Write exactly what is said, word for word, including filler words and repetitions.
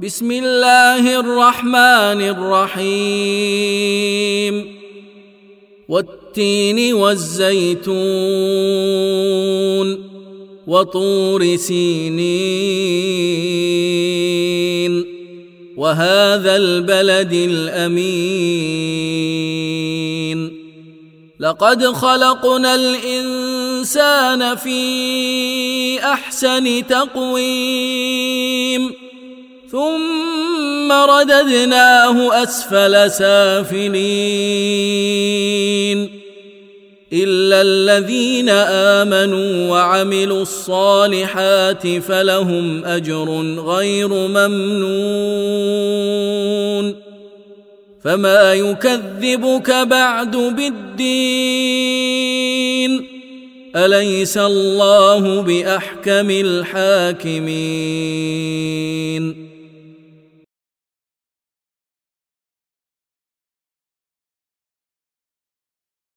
بسم الله الرحمن الرحيم والتين والزيتون وطور سينين وهذا البلد الأمين لقد خلقنا الإنسان في أحسن تقويم ثم رددناه أسفل سافلين إلا الذين آمنوا وعملوا الصالحات فلهم أجر غير ممنون فما يكذبك بعد بالدين أليس الله بأحكم الحاكمين